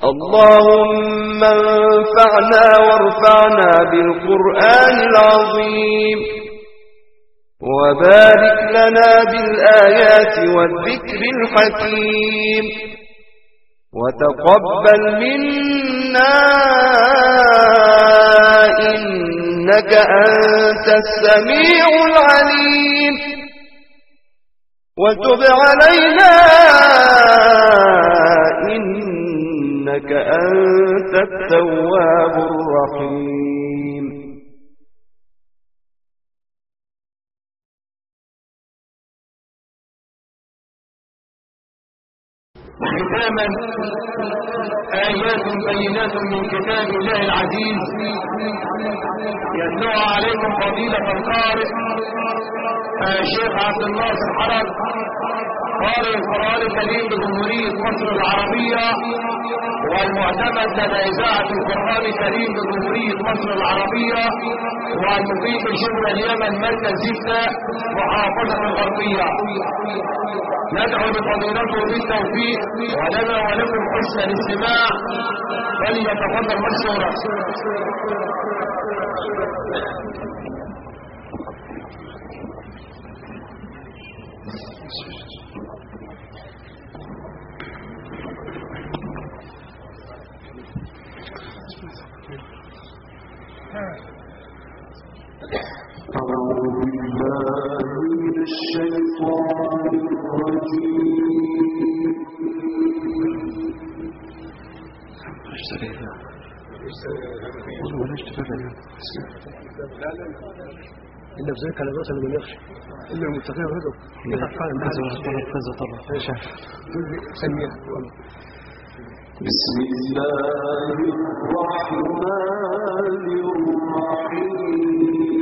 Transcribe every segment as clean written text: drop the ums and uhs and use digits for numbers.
اللهم انفعنا وارفعنا بالقرآن العظيم وبارك لنا بالآيات والذكر الحكيم وتقبل منا إنك أنت السميع العليم وتب علينا إنك أنت التواب الرحيم ختاما آيات بينات من كتاب الله العزيز يتلوها عليكم فضيلة القارئ الشيخ عبد الناصر حرب قارئ القرآن الكريم بجمهورية مصر العربية والمعتمد لدى إذاعة القرآن الكريم بجمهورية مصر العربية والمقيم بشبرا اليمن مركز زفنا محافظة الغربية. ندعو بفضيلته بالتوفيق ولنا ولكم حسن الاستماع فليتفضل مشكورا. أعوذ بالله من الشيطان الرجيم. إلا بذلك على رأس من يخشى إلا المتقين هدوا بسم الله الرحمن الرحيم.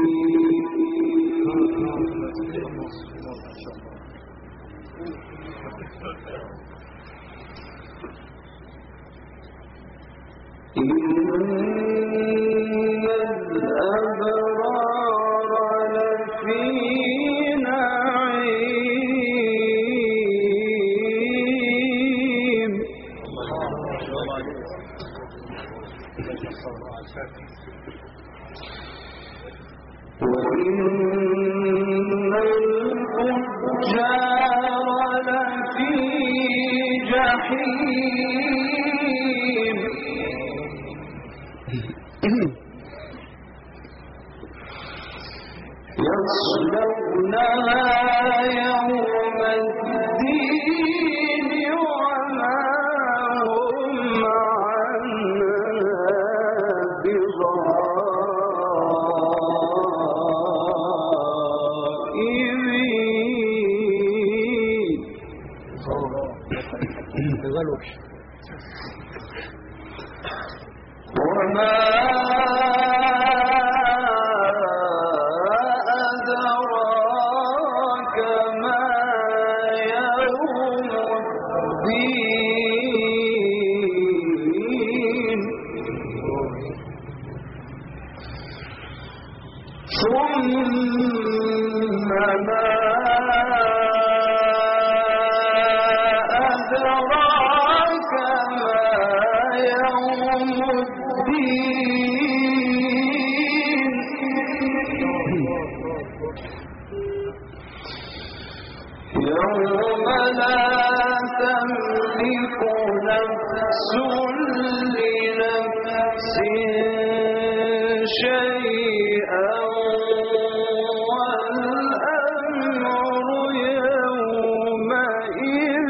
إن الأبرار لفي نعيم وإن الفجار لفي جحيم يصلونها يوم الدين وما هم عنها بغائبين وما أدراك ما يوم الدين ثم ما أدراك ما يوم الدين يوم لا تملك نفس لنفس شيئا والأمر يومئذ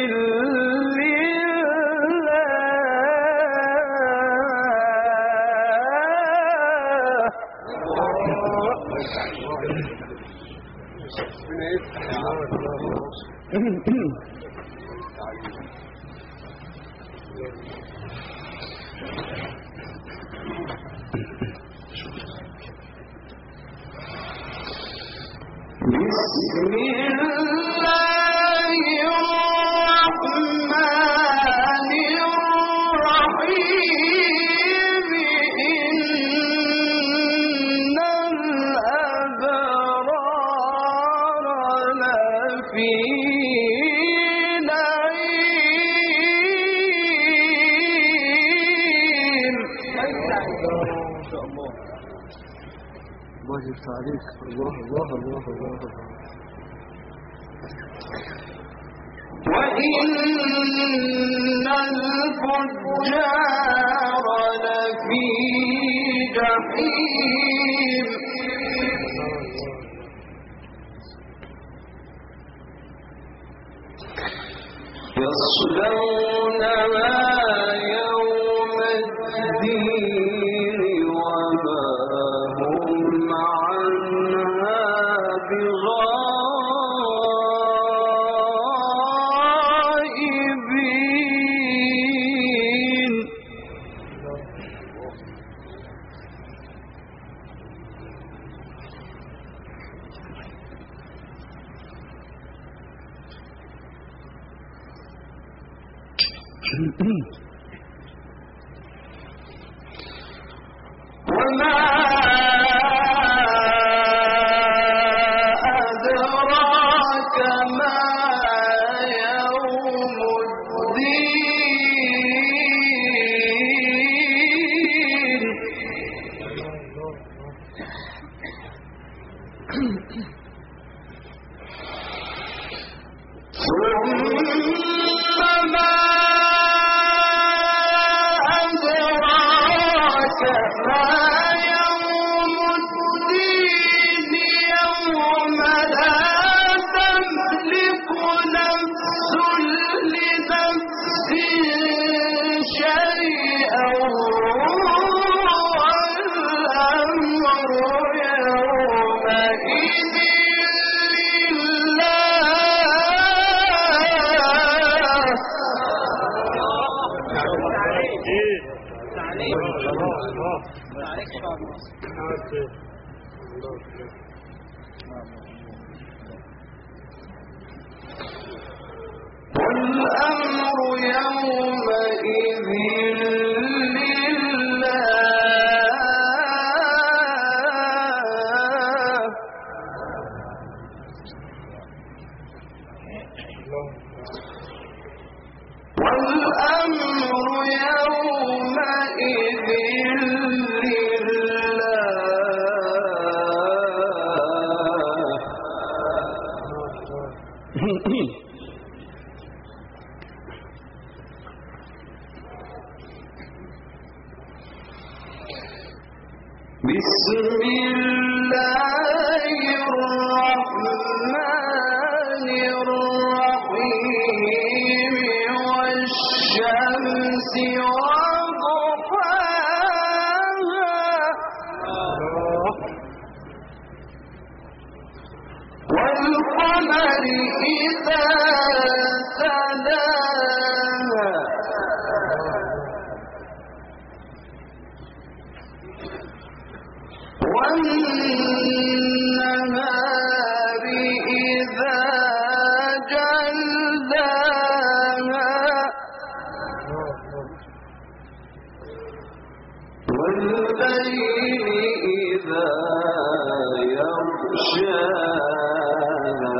بسم الله الرحمن الرحيم إن الأبرار لفي نعيم الله يفتح عليك. الله الله الله الله الله. وإن الفجار لفي جحيم يصلونها يوم الدين وما هم عنها بغائبين وما أدراك ما يوم الدين ثم ما أدراك ما يوم الدين يوم لا تملك نفس لنفس شيئا والأمر يومئذ والأمر يومئذ بسم الله الرحمن الرحيم والشمس وضحاها والقمر إذا تلاها والنهار إذا جلاها والليل إذا يغشاها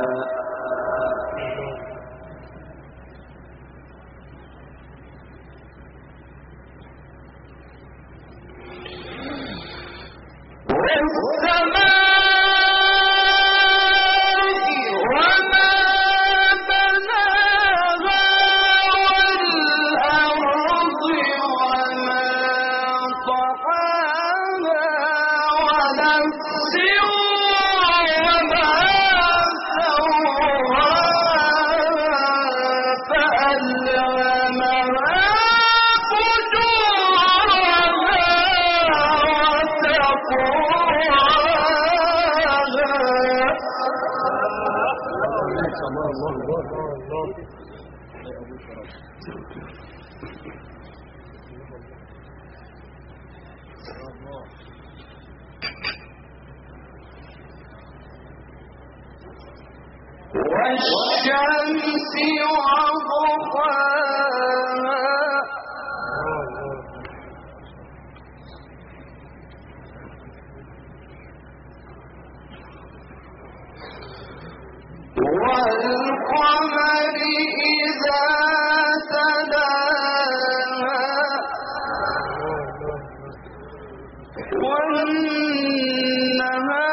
والشمس وضحاها والقمر إذا تلاها والنهار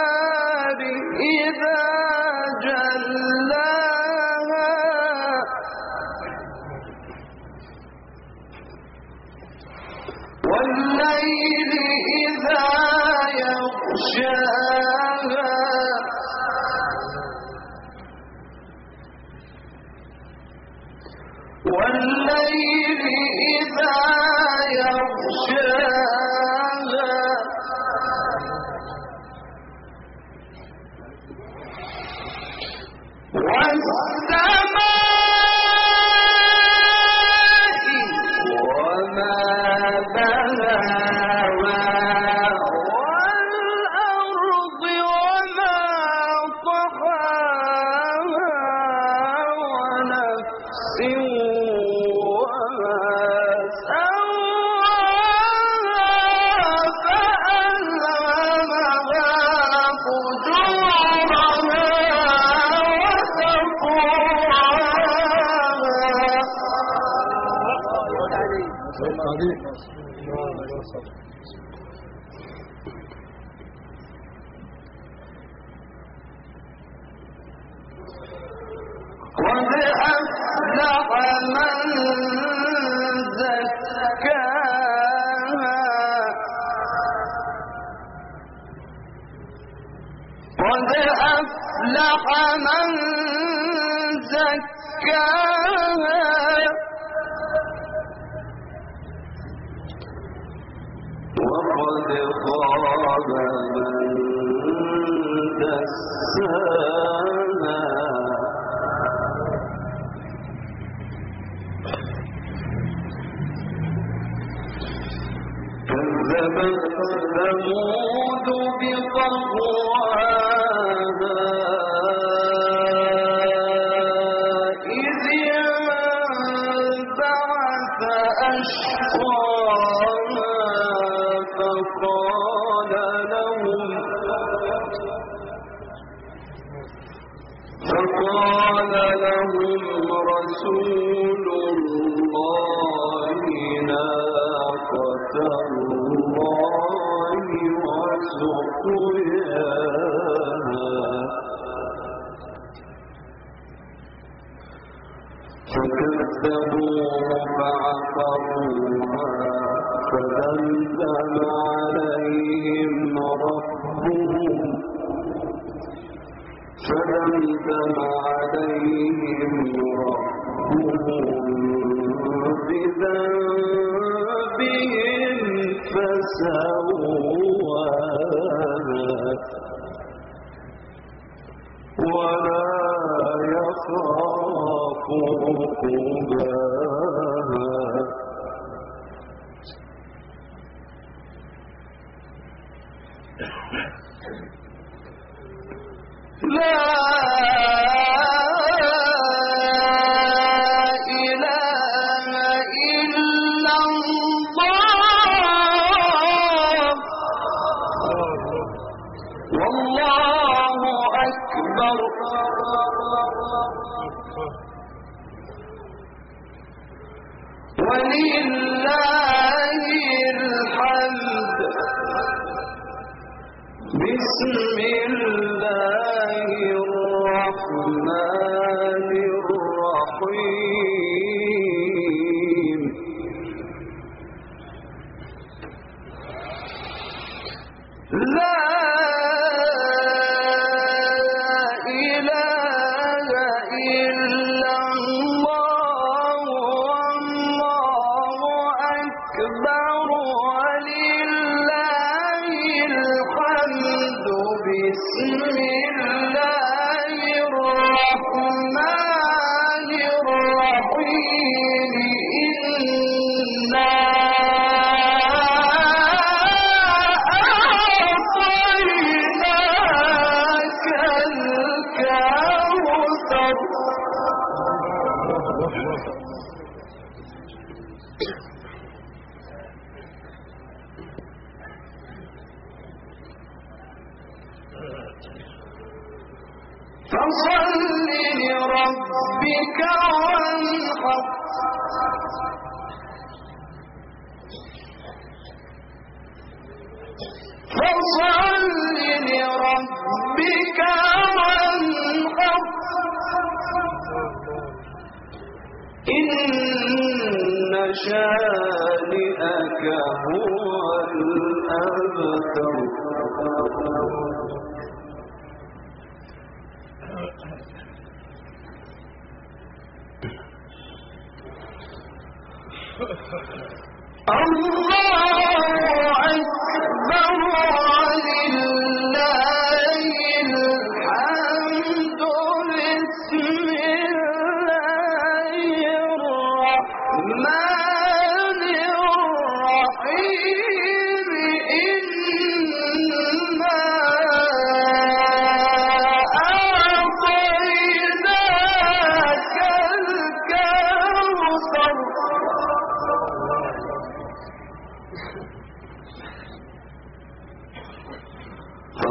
الرحمن الرحيم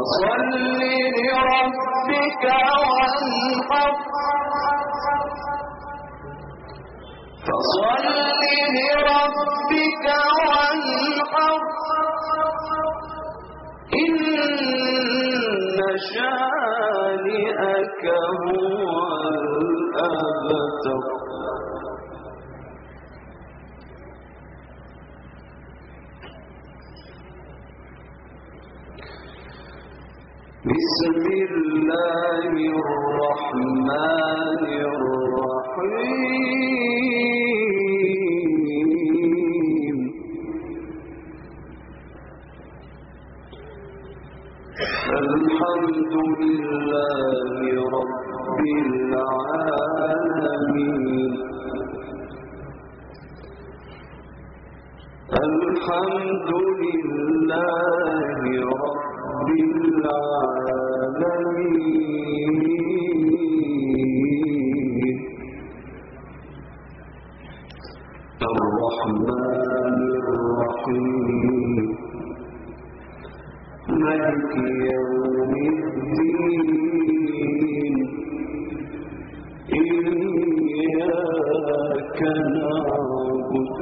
فصل لربك وانحر فصل لربك وانحر إن شانئك هو الأبتر بسم الله الرحمن الرحيم الحمد لله رب العالمين الحمد لله رب العالمين الرحمن الرحيم مالك يوم الدين إياك نعبد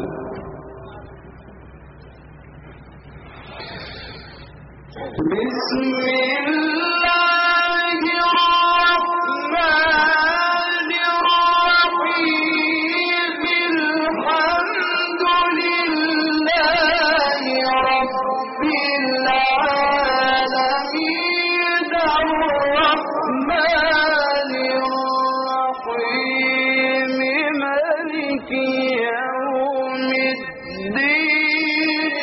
بسم الله الرحمن الرحيم الحمد لله رب العالمين الرحمن الرحيم مالك يوم الدين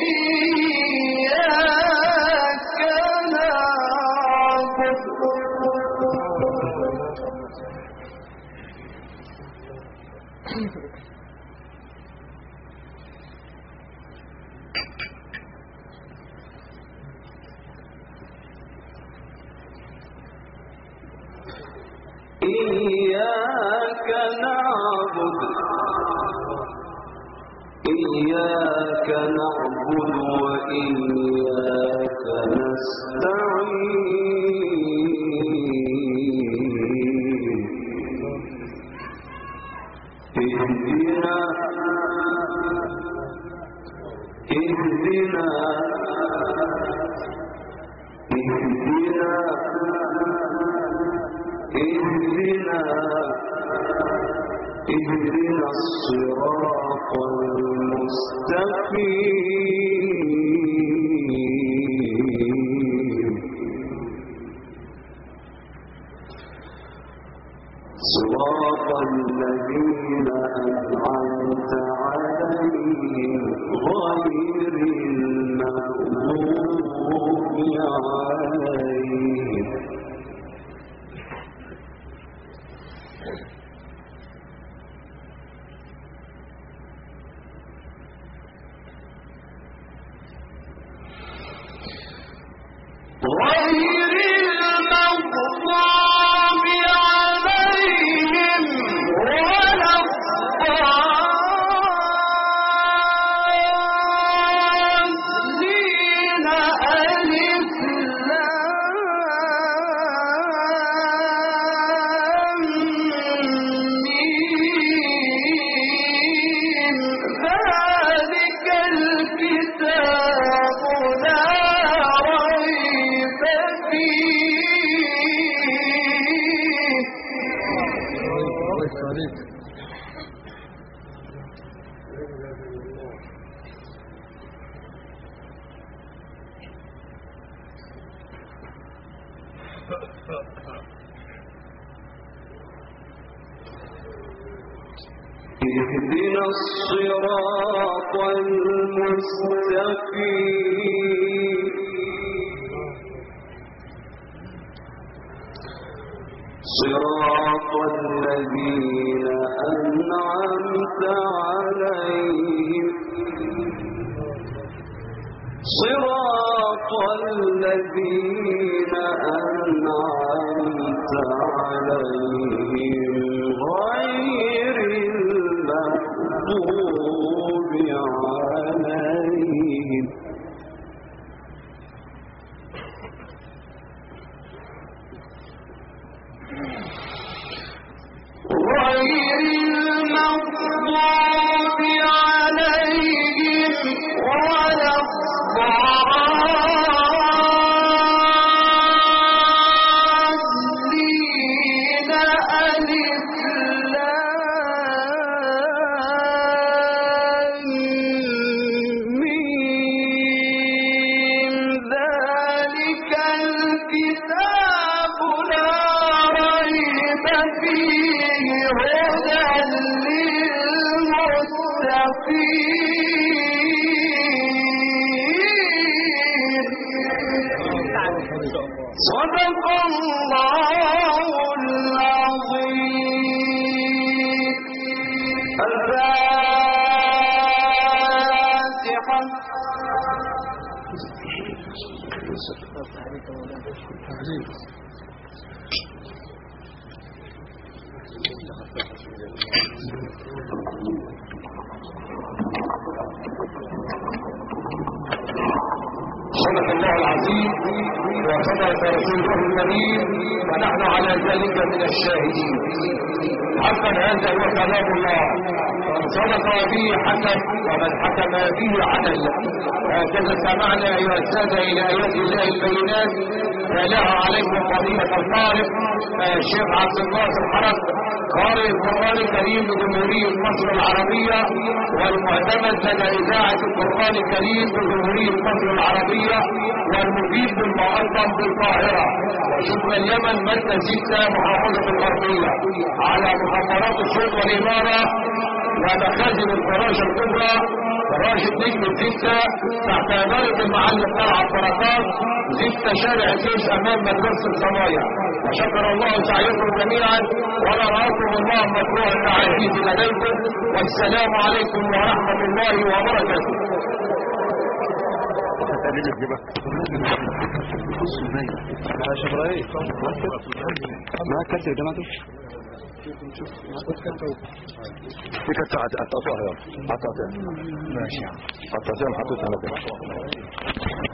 إياك نعبد إياك نعبد إياك نعبد وإياك نستعين اهدنا اهدنا الصراط المستقيم صراط الذين أنعمت عليهم غير المغضوب عليهم غير المغضوب عليهم ولا الضالين ألف لام ميم ذلك الكتاب لا ريب فيه اهدنا الصراط المستقيم صراط الذين أنعمت عليهم صراط الذين أنعمت عليهم غير المغضوب عليهم صدق الله العظيم. الفاتحة. صدق الله العظيم وصدق رسوله الكريم ونحن على ذلك من الشاهدين. حقا هذا هو كلام الله، من صدق به حكم ومن حكم به عدل. هكذا سمعنا ايها الساده الى ايات الله البينات. تلاها عليكم فضيله القارئ الشيخ عبد الناصر حرب، قارئ القرآن الكريم بجمهورية مصر العربية والمعتمد لدى إذاعة القرآن الكريم بجمهورية مصر العربية والمفيد بالمقدم بالقاهرة وشبه اليمن مركز 6 محافظة الغربية على مخابرات الشرطة والإمارة ومخازن الفراشة الكبرى فراشة نجم 6 تحت إدارة المعلم طلعت بركات 6 شارع الجيش أمام مدرسة الصنايع. وشكر الله سعيكم جميعا ونراكم الله مكروه العزيز لديكم، والسلام عليكم ورحمة الله وبركاته. ما كنت جماعته في كنت قطعتها ماشي قطعتها حطيتها